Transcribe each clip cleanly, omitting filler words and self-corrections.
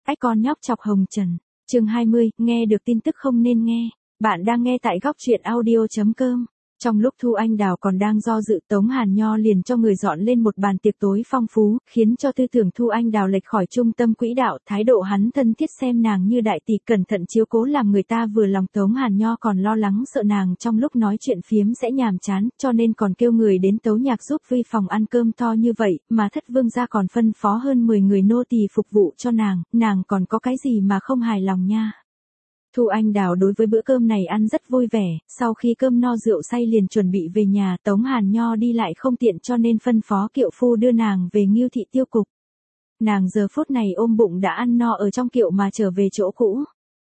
Ách con nhóc chọc hồng trần. Chương 20, nghe được tin tức không nên nghe. Bạn đang nghe tại góc truyện audio.com. Trong lúc Thu Anh Đào còn đang do dự, Tống Hàn Nho liền cho người dọn lên một bàn tiệc tối phong phú, khiến cho tư tưởng Thu Anh Đào lệch khỏi trung tâm quỹ đạo, thái độ hắn thân thiết xem nàng như đại tỷ, cẩn thận chiếu cố làm người ta vừa lòng. Tống Hàn Nho còn lo lắng sợ nàng trong lúc nói chuyện phiếm sẽ nhàm chán, cho nên còn kêu người đến tấu nhạc giúp vi phòng ăn cơm to như vậy, mà Thất Vương gia còn phân phó hơn 10 người nô tỳ phục vụ cho nàng còn có cái gì mà không hài lòng nha. Thu Anh Đào đối với bữa cơm này ăn rất vui vẻ, sau khi cơm no rượu say liền chuẩn bị về nhà. Tống Hàn Nho đi lại không tiện cho nên phân phó kiệu phu đưa nàng về Ngưu thị tiêu cục. Nàng giờ phút này ôm bụng đã ăn no ở trong kiệu mà trở về chỗ cũ.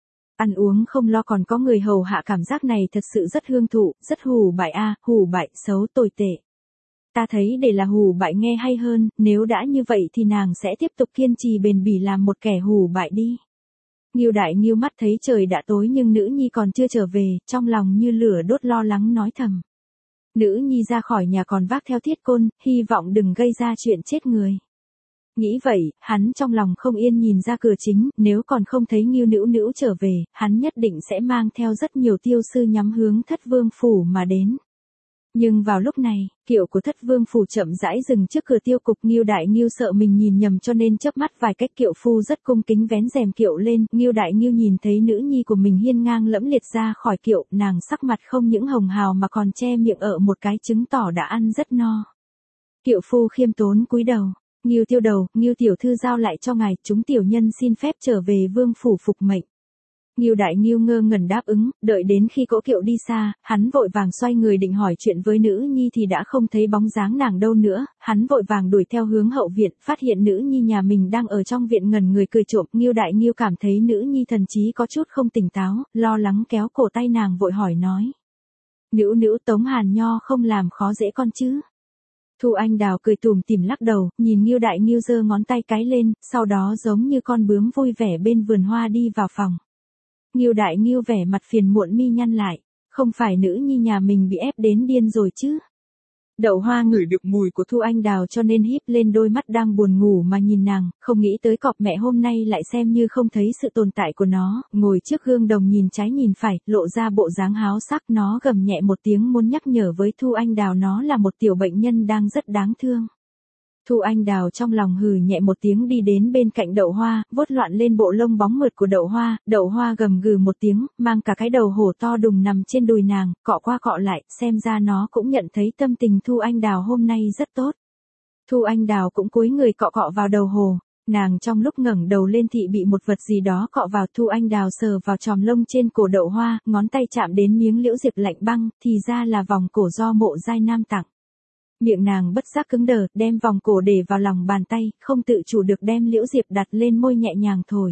Ăn uống không lo còn có người hầu hạ, cảm giác này thật sự rất hương thụ, rất hủ bại hủ bại, xấu, tồi tệ. Ta thấy để là hủ bại nghe hay hơn, nếu đã như vậy thì nàng sẽ tiếp tục kiên trì bền bỉ làm một kẻ hủ bại đi. Ngưu Đại Ngưu mắt thấy trời đã tối nhưng nữ nhi còn chưa trở về, trong lòng như lửa đốt lo lắng nói thầm. Nữ nhi ra khỏi nhà còn vác theo thiết côn, hy vọng đừng gây ra chuyện chết người. Nghĩ vậy, hắn trong lòng không yên nhìn ra cửa chính, nếu còn không thấy Ngưu Nữu Nữu trở về, hắn nhất định sẽ mang theo rất nhiều tiêu sư nhắm hướng Thất Vương phủ mà đến. Nhưng vào lúc này, kiệu của Thất Vương phủ chậm rãi dừng trước cửa tiêu cục. Ngưu Đại Ngưu sợ mình nhìn nhầm cho nên chớp mắt vài cách, kiệu phu rất cung kính vén rèm kiệu lên. Ngưu Đại Ngưu nhìn thấy nữ nhi của mình hiên ngang lẫm liệt ra khỏi kiệu, nàng sắc mặt không những hồng hào mà còn che miệng ở một cái, chứng tỏ đã ăn rất no. Kiệu phu khiêm tốn cúi đầu. Ngưu tiêu đầu, Ngưu tiểu thư giao lại cho ngài, chúng tiểu nhân xin phép trở về vương phủ phục mệnh. Ngưu Đại Ngưu ngơ ngẩn đáp ứng, đợi đến khi cỗ kiệu đi xa, hắn vội vàng xoay người định hỏi chuyện với nữ nhi thì đã không thấy bóng dáng nàng đâu nữa. Hắn vội vàng đuổi theo hướng hậu viện, phát hiện nữ nhi nhà mình đang ở trong viện ngẩn người cười trộm. Ngưu Đại Ngưu cảm thấy nữ nhi thần trí có chút không tỉnh táo, lo lắng kéo cổ tay nàng vội hỏi nói. Nữu nữu, Tống Hàn Nho không làm khó dễ con chứ? Thu Anh Đào cười tủm tỉm lắc đầu, nhìn Ngưu Đại Ngưu giơ ngón tay cái lên, sau đó giống như con bướm vui vẻ bên vườn hoa đi vào phòng. Ngưu Đại Ngưu vẻ mặt phiền muộn mi nhăn lại, không phải nữ nhi nhà mình bị ép đến điên rồi chứ? Đậu Hoa ngửi được mùi của Thu Anh Đào cho nên híp lên đôi mắt đang buồn ngủ mà nhìn nàng, không nghĩ tới cọp mẹ hôm nay lại xem như không thấy sự tồn tại của nó, ngồi trước gương đồng nhìn trái nhìn phải, lộ ra bộ dáng háo sắc. Nó gầm nhẹ một tiếng muốn nhắc nhở với Thu Anh Đào nó là một tiểu bệnh nhân đang rất đáng thương. Thu Anh Đào trong lòng hừ nhẹ một tiếng đi đến bên cạnh Đậu Hoa, vuốt loạn lên bộ lông bóng mượt của Đậu Hoa gầm gừ một tiếng, mang cả cái đầu hổ to đùng nằm trên đùi nàng, cọ qua cọ lại, xem ra nó cũng nhận thấy tâm tình Thu Anh Đào hôm nay rất tốt. Thu Anh Đào cũng cúi người cọ cọ vào đầu hổ, nàng trong lúc ngẩng đầu lên thị bị một vật gì đó cọ vào. Thu Anh Đào sờ vào chòm lông trên cổ Đậu Hoa, ngón tay chạm đến miếng liễu diệp lạnh băng, thì ra là vòng cổ do Mộ Giai Nam tặng. Miệng nàng bất giác cứng đờ, đem vòng cổ để vào lòng bàn tay, không tự chủ được đem liễu diệp đặt lên môi nhẹ nhàng thổi.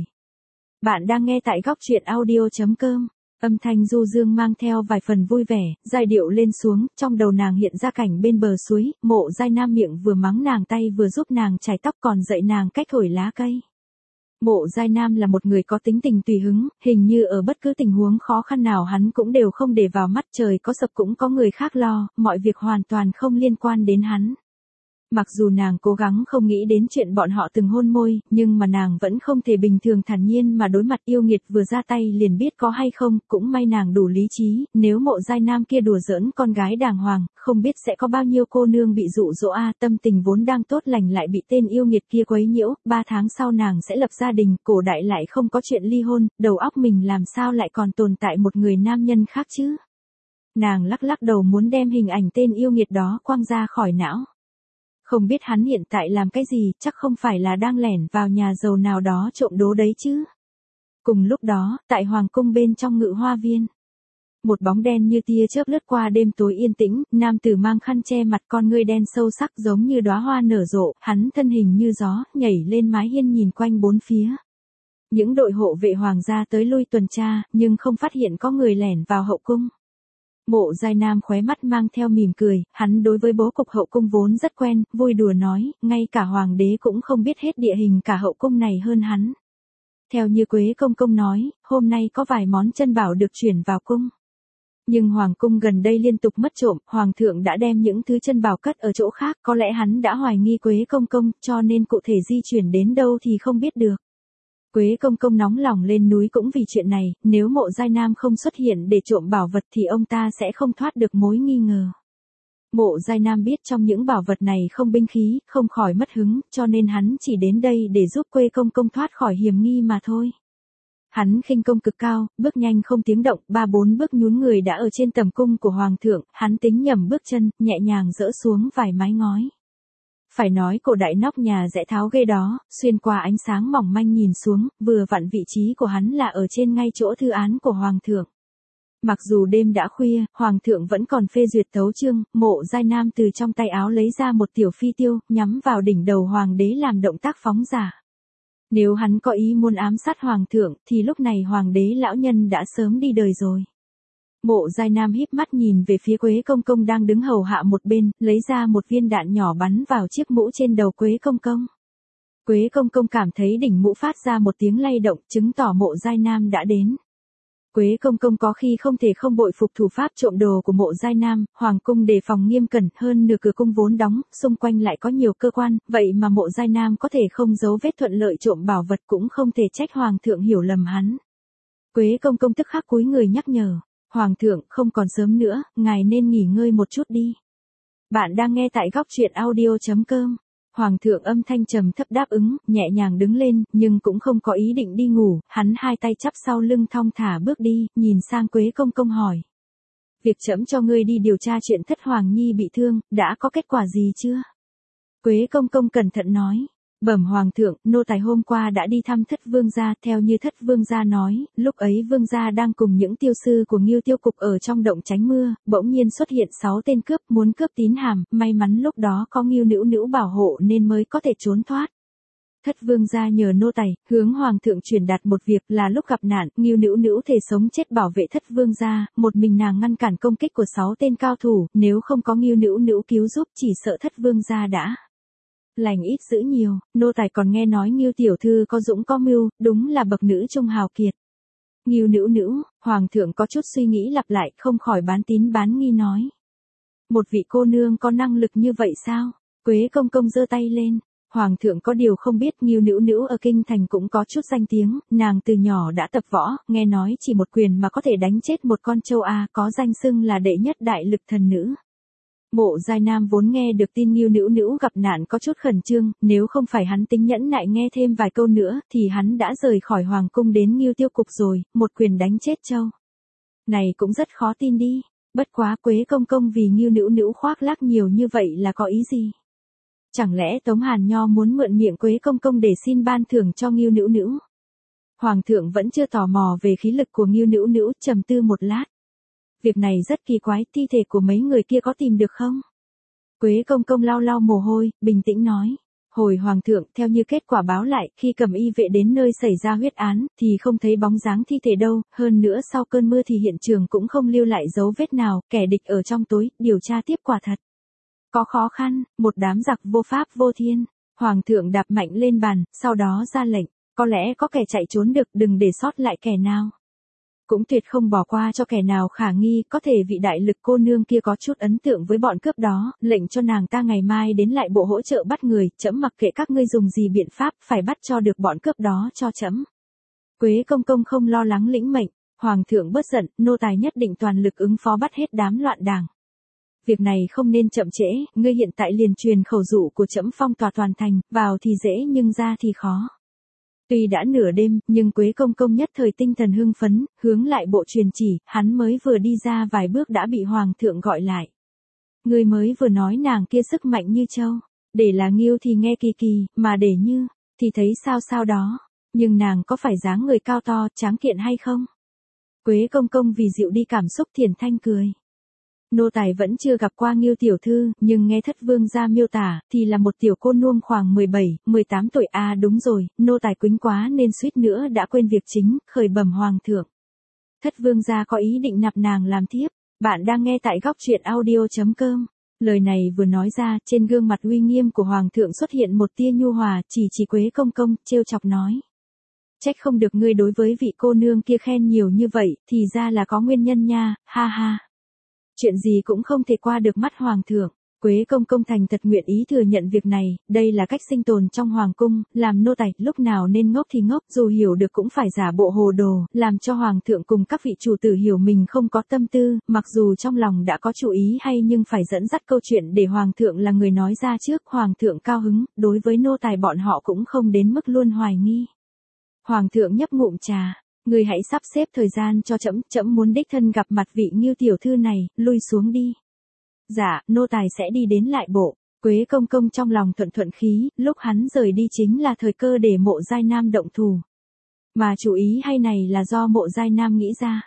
Bạn đang nghe tại góc truyện audio.com. Âm thanh du dương mang theo vài phần vui vẻ, giai điệu lên xuống, trong đầu nàng hiện ra cảnh bên bờ suối, Mộ Giai Nam miệng vừa mắng nàng tay vừa giúp nàng chải tóc còn dạy nàng cách thổi lá cây. Mộ Giai Nam là một người có tính tình tùy hứng, hình như ở bất cứ tình huống khó khăn nào hắn cũng đều không để vào mắt, trời có sập cũng có người khác lo, mọi việc hoàn toàn không liên quan đến hắn. Mặc dù nàng cố gắng không nghĩ đến chuyện bọn họ từng hôn môi, nhưng mà nàng vẫn không thể bình thường thản nhiên mà đối mặt yêu nghiệt vừa ra tay liền biết có hay không, cũng may nàng đủ lý trí, nếu Mộ Giai Nam kia đùa giỡn con gái đàng hoàng, không biết sẽ có bao nhiêu cô nương bị dụ dỗ tâm tình vốn đang tốt lành lại bị tên yêu nghiệt kia quấy nhiễu. 3 tháng sau nàng sẽ lập gia đình, cổ đại lại không có chuyện ly hôn, đầu óc mình làm sao lại còn tồn tại một người nam nhân khác chứ? Nàng lắc lắc đầu muốn đem hình ảnh tên yêu nghiệt đó quăng ra khỏi não. Không biết hắn hiện tại làm cái gì, chắc không phải là đang lẻn vào nhà giàu nào đó trộm đố đấy chứ. Cùng lúc đó, tại hoàng cung bên trong Ngự Hoa Viên, một bóng đen như tia chớp lướt qua đêm tối yên tĩnh, nam tử mang khăn che mặt, con ngươi đen sâu sắc giống như đóa hoa nở rộ, hắn thân hình như gió, nhảy lên mái hiên nhìn quanh bốn phía. Những đội hộ vệ hoàng gia tới lui tuần tra, nhưng không phát hiện có người lẻn vào hậu cung. Mộ Giai Nam khóe mắt mang theo mỉm cười, hắn đối với bố cục hậu cung vốn rất quen, vui đùa nói, ngay cả hoàng đế cũng không biết hết địa hình cả hậu cung này hơn hắn. Theo như Quế Công Công nói, hôm nay có vài món chân bảo được chuyển vào cung. Nhưng hoàng cung gần đây liên tục mất trộm, hoàng thượng đã đem những thứ chân bảo cất ở chỗ khác, có lẽ hắn đã hoài nghi Quế Công Công, cho nên cụ thể di chuyển đến đâu thì không biết được. Quế công công nóng lòng lên núi cũng vì chuyện này, nếu Mộ Giai Nam không xuất hiện để trộm bảo vật thì ông ta sẽ không thoát được mối nghi ngờ. Mộ Giai Nam biết trong những bảo vật này không binh khí, không khỏi mất hứng, cho nên hắn chỉ đến đây để giúp Quế công công thoát khỏi hiểm nghi mà thôi. Hắn khinh công cực cao, bước nhanh không tiếng động, 3-4 bước nhún người đã ở trên tầm cung của hoàng thượng, hắn tính nhầm bước chân, nhẹ nhàng dỡ xuống vài mái ngói. Phải nói cổ đại nóc nhà rẽ tháo ghê đó, xuyên qua ánh sáng mỏng manh nhìn xuống, vừa vặn vị trí của hắn là ở trên ngay chỗ thư án của hoàng thượng. Mặc dù đêm đã khuya, hoàng thượng vẫn còn phê duyệt tấu chương, Mộ Giai Nam từ trong tay áo lấy ra một tiểu phi tiêu, nhắm vào đỉnh đầu hoàng đế làm động tác phóng giả. Nếu hắn có ý muốn ám sát hoàng thượng, thì lúc này hoàng đế lão nhân đã sớm đi đời rồi. Mộ Giai Nam híp mắt nhìn về phía Quế công công đang đứng hầu hạ một bên, lấy ra một viên đạn nhỏ bắn vào chiếc mũ trên đầu Quế công công. Quế công công cảm thấy đỉnh mũ phát ra một tiếng lay động, chứng tỏ Mộ Giai Nam đã đến. Quế công công có khi không thể không bội phục thủ pháp trộm đồ của Mộ Giai Nam, hoàng cung đề phòng nghiêm cẩn, hơn nửa cửa cung vốn đóng, xung quanh lại có nhiều cơ quan, vậy mà Mộ Giai Nam có thể không giấu vết thuận lợi trộm bảo vật, cũng không thể trách hoàng thượng hiểu lầm hắn. Quế công công tức khắc cúi người nhắc nhở, hoàng thượng không còn sớm nữa, ngài nên nghỉ ngơi một chút đi. Bạn đang nghe tại góc truyện audio.com. Hoàng thượng âm thanh trầm thấp đáp ứng, nhẹ nhàng đứng lên, nhưng cũng không có ý định đi ngủ, hắn hai tay chắp sau lưng thong thả bước đi, nhìn sang Quế công công hỏi. Việc trẫm cho ngươi đi điều tra chuyện Thất Hoàng Nhi bị thương, đã có kết quả gì chưa? Quế công công cẩn thận nói. Bẩm hoàng thượng, nô tài hôm qua đã đi thăm Thất Vương gia, theo như Thất Vương gia nói, lúc ấy Vương gia đang cùng những tiêu sư của Ngưu Tiêu Cục ở trong động tránh mưa, bỗng nhiên xuất hiện 6 tên cướp muốn cướp tín hàm, may mắn lúc đó có Ngưu Nữu Nữu bảo hộ nên mới có thể trốn thoát. Thất Vương gia nhờ nô tài, hướng hoàng thượng truyền đạt một việc là lúc gặp nạn, Ngưu Nữu Nữu thề sống chết bảo vệ Thất Vương gia, một mình nàng ngăn cản công kích của 6 tên cao thủ, nếu không có Ngưu Nữu Nữu cứu giúp chỉ sợ Thất Vương gia đã lành ít dữ nhiều, nô tài còn nghe nói Ngưu tiểu thư có dũng có mưu, đúng là bậc nữ trung hào kiệt. Ngưu Nữu Nữu, hoàng thượng có chút suy nghĩ lặp lại, không khỏi bán tín bán nghi nói. Một vị cô nương có năng lực như vậy sao? Quế công công giơ tay lên. Hoàng thượng có điều không biết Ngưu Nữu Nữu ở kinh thành cũng có chút danh tiếng, nàng từ nhỏ đã tập võ, nghe nói chỉ một quyền mà có thể đánh chết một con trâu A, có danh xưng là đệ nhất đại lực thần nữ. Mộ Giai Nam vốn nghe được tin Ngưu Nữu Nữu gặp nạn có chút khẩn trương, nếu không phải hắn tính nhẫn nại nghe thêm vài câu nữa, thì hắn đã rời khỏi hoàng cung đến Ngưu Tiêu Cục rồi, một quyền đánh chết trâu. Này cũng rất khó tin đi, bất quá Quế công công vì Ngưu Nữu Nữu khoác lác nhiều như vậy là có ý gì? Chẳng lẽ Tống Hàn Nho muốn mượn miệng Quế công công để xin ban thưởng cho Ngưu Nữu Nữu? Hoàng thượng vẫn chưa tò mò về khí lực của Ngưu Nữu Nữu, trầm tư một lát. Việc này rất kỳ quái, thi thể của mấy người kia có tìm được không? Quế công công lau lau mồ hôi, bình tĩnh nói. Hồi hoàng thượng, theo như kết quả báo lại, khi cầm y vệ đến nơi xảy ra huyết án, thì không thấy bóng dáng thi thể đâu, hơn nữa sau cơn mưa thì hiện trường cũng không lưu lại dấu vết nào, kẻ địch ở trong tối, điều tra tiếp quả thật có khó khăn, một đám giặc vô pháp vô thiên. Hoàng thượng đạp mạnh lên bàn, sau đó ra lệnh, có lẽ có kẻ chạy trốn được, đừng để sót lại kẻ nào. Cũng tuyệt không bỏ qua cho kẻ nào khả nghi, có thể vị đại lực cô nương kia có chút ấn tượng với bọn cướp đó, lệnh cho nàng ta ngày mai đến lại bộ hỗ trợ bắt người, trẫm mặc kệ các ngươi dùng gì biện pháp, phải bắt cho được bọn cướp đó cho trẫm. Quế công công không lo lắng lĩnh mệnh, hoàng thượng bớt giận, nô tài nhất định toàn lực ứng phó bắt hết đám loạn đảng. Việc này không nên chậm trễ, ngươi hiện tại liền truyền khẩu dụ của trẫm phong tỏa toàn thành, vào thì dễ nhưng ra thì khó. Tuy đã nửa đêm, nhưng Quế công công nhất thời tinh thần hưng phấn, hướng lại bộ truyền chỉ, hắn mới vừa đi ra vài bước đã bị hoàng thượng gọi lại. Ngươi mới vừa nói nàng kia sức mạnh như trâu, để là Ngưu thì nghe kỳ kỳ, mà để như, thì thấy sao đó, nhưng nàng có phải dáng người cao to, tráng kiện hay không? Quế công công vì dịu đi cảm xúc thiền thanh cười. Nô tài vẫn chưa gặp qua Ngưu tiểu thư, nhưng nghe Thất Vương gia miêu tả, thì là một tiểu cô nương khoảng 17-18 tuổi. À đúng rồi, nô tài quýnh quá nên suýt nữa đã quên việc chính, khởi bẩm hoàng thượng. Thất Vương gia có ý định nạp nàng làm thiếp. Bạn đang nghe tại góc truyện audio.com. Lời này vừa nói ra, trên gương mặt uy nghiêm của hoàng thượng xuất hiện một tia nhu hòa, chỉ Quế công công, trêu chọc nói. Trách không được ngươi đối với vị cô nương kia khen nhiều như vậy, thì ra là có nguyên nhân nha, ha ha. Chuyện gì cũng không thể qua được mắt hoàng thượng. Quế công công thành thật nguyện ý thừa nhận việc này, đây là cách sinh tồn trong hoàng cung, làm nô tài, lúc nào nên ngốc thì ngốc, dù hiểu được cũng phải giả bộ hồ đồ, làm cho hoàng thượng cùng các vị chủ tử hiểu mình không có tâm tư, mặc dù trong lòng đã có chủ ý hay nhưng phải dẫn dắt câu chuyện để hoàng thượng là người nói ra trước, hoàng thượng cao hứng, đối với nô tài bọn họ cũng không đến mức luôn hoài nghi. Hoàng thượng nhấp ngụm trà, người hãy sắp xếp thời gian cho trẫm, trẫm muốn đích thân gặp mặt vị Ngưu tiểu thư này, lui xuống đi. Dạ, nô tài sẽ đi đến lại bộ. Quế công công trong lòng thuận thuận khí, lúc hắn rời đi chính là thời cơ để Mộ Giai Nam động thủ. Mà chủ ý hay này là do Mộ Giai Nam nghĩ ra.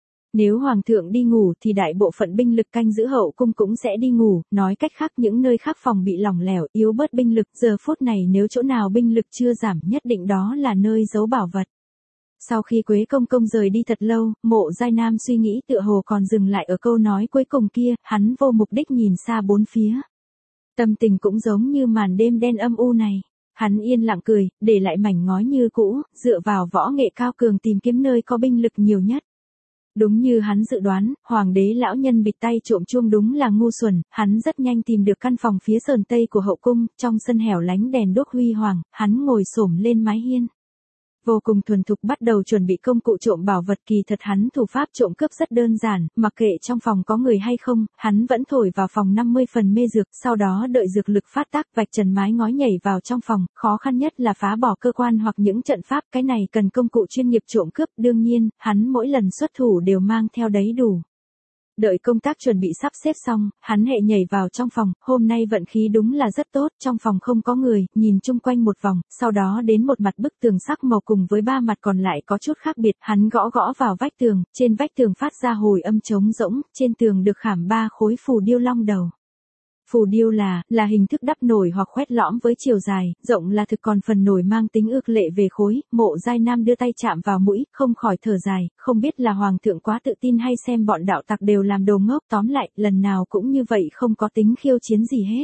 Nếu hoàng thượng đi ngủ thì đại bộ phận binh lực canh giữ hậu cung cũng sẽ đi ngủ, nói cách khác những nơi khác phòng bị lỏng lẻo, yếu bớt binh lực, giờ phút này nếu chỗ nào binh lực chưa giảm nhất định đó là nơi giấu bảo vật. Sau khi Quế công công rời đi thật lâu, Mộ Giai Nam suy nghĩ tựa hồ còn dừng lại ở câu nói cuối cùng kia, hắn vô mục đích nhìn xa bốn phía. Tâm tình cũng giống như màn đêm đen âm u này. Hắn yên lặng cười, để lại mảnh ngói như cũ, dựa vào võ nghệ cao cường tìm kiếm nơi có binh lực nhiều nhất. Đúng như hắn dự đoán, hoàng đế lão nhân bịt tay trộm chuông đúng là ngu xuẩn, hắn rất nhanh tìm được căn phòng phía sườn tây của hậu cung, trong sân hẻo lánh đèn đuốc huy hoàng, hắn ngồi xổm lên mái hiên. Vô cùng thuần thục bắt đầu chuẩn bị công cụ trộm bảo vật, kỳ thật hắn thủ pháp trộm cướp rất đơn giản, mặc kệ trong phòng có người hay không, hắn vẫn thổi vào phòng 50 phần mê dược, sau đó đợi dược lực phát tác vạch trần mái ngói nhảy vào trong phòng, khó khăn nhất là phá bỏ cơ quan hoặc những trận pháp, cái này cần công cụ chuyên nghiệp trộm cướp, đương nhiên, hắn mỗi lần xuất thủ đều mang theo đấy đủ. Đợi công tác chuẩn bị sắp xếp xong, hắn hệ nhảy vào trong phòng, hôm nay vận khí đúng là rất tốt, trong phòng không có người, nhìn chung quanh một vòng, sau đó đến một mặt bức tường sắc màu cùng với ba mặt còn lại có chút khác biệt, hắn gõ gõ vào vách tường, trên vách tường phát ra hồi âm trống rỗng, trên tường được khảm 3 khối phù điêu long đầu. Phù điêu là hình thức đắp nổi hoặc khoét lõm với chiều dài, rộng là thực còn phần nổi mang tính ước lệ về khối, Mộ Giai Nam đưa tay chạm vào mũi, không khỏi thở dài, không biết là hoàng thượng quá tự tin hay xem bọn đạo tặc đều làm đồ ngốc, tóm lại, lần nào cũng như vậy không có tính khiêu chiến gì hết.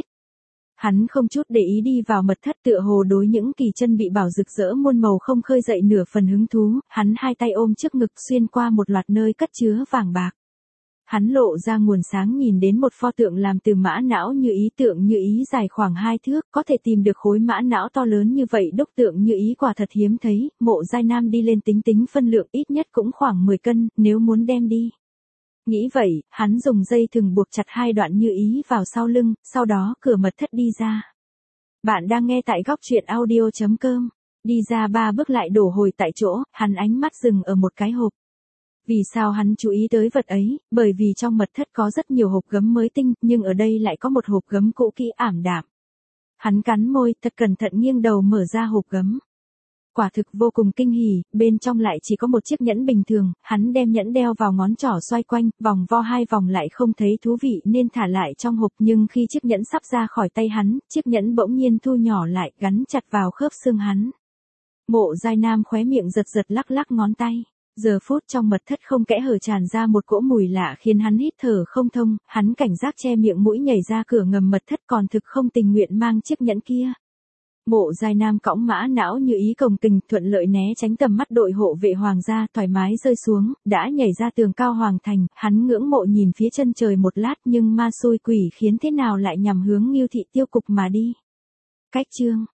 Hắn không chút để ý đi vào mật thất tựa hồ đối những kỳ chân bị bảo rực rỡ muôn màu không khơi dậy nửa phần hứng thú, hắn hai tay ôm trước ngực xuyên qua một loạt nơi cất chứa vàng bạc. Hắn lộ ra nguồn sáng nhìn đến một pho tượng làm từ mã não như ý dài khoảng 2 thước, có thể tìm được khối mã não to lớn như vậy đúc tượng như ý quả thật hiếm thấy, Mộ Giai Nam đi lên tính phân lượng ít nhất cũng khoảng 10 cân, nếu muốn đem đi. Nghĩ vậy, hắn dùng dây thừng buộc chặt 2 đoạn như ý vào sau lưng, sau đó cửa mật thất đi ra. Bạn đang nghe tại góc truyện audio.com, đi ra 3 bước lại đổ hồi tại chỗ, hắn ánh mắt dừng ở một cái hộp. Vì sao hắn chú ý tới vật ấy, bởi vì trong mật thất có rất nhiều hộp gấm mới tinh, nhưng ở đây lại có một hộp gấm cũ kỹ ảm đạm. Hắn cắn môi, thật cẩn thận nghiêng đầu mở ra hộp gấm. Quả thực vô cùng kinh hỉ, bên trong lại chỉ có một chiếc nhẫn bình thường, hắn đem nhẫn đeo vào ngón trỏ xoay quanh, vòng vo 2 vòng lại không thấy thú vị nên thả lại trong hộp, nhưng khi chiếc nhẫn sắp ra khỏi tay hắn, chiếc nhẫn bỗng nhiên thu nhỏ lại, gắn chặt vào khớp xương hắn. Mộ Giai Nam khóe miệng giật lắc ngón tay. Giờ phút trong mật thất không kẽ hở tràn ra một cỗ mùi lạ khiến hắn hít thở không thông, hắn cảnh giác che miệng mũi nhảy ra cửa ngầm mật thất còn thực không tình nguyện mang chiếc nhẫn kia. Mộ Giai Nam cõng mã não như ý cồng kình thuận lợi né tránh tầm mắt đội hộ vệ hoàng gia thoải mái rơi xuống, đã nhảy ra tường cao hoàng thành, hắn ngưỡng mộ nhìn phía chân trời một lát nhưng ma xui quỷ khiến thế nào lại nhằm hướng Ngưu thị tiêu cục mà đi. Cách chương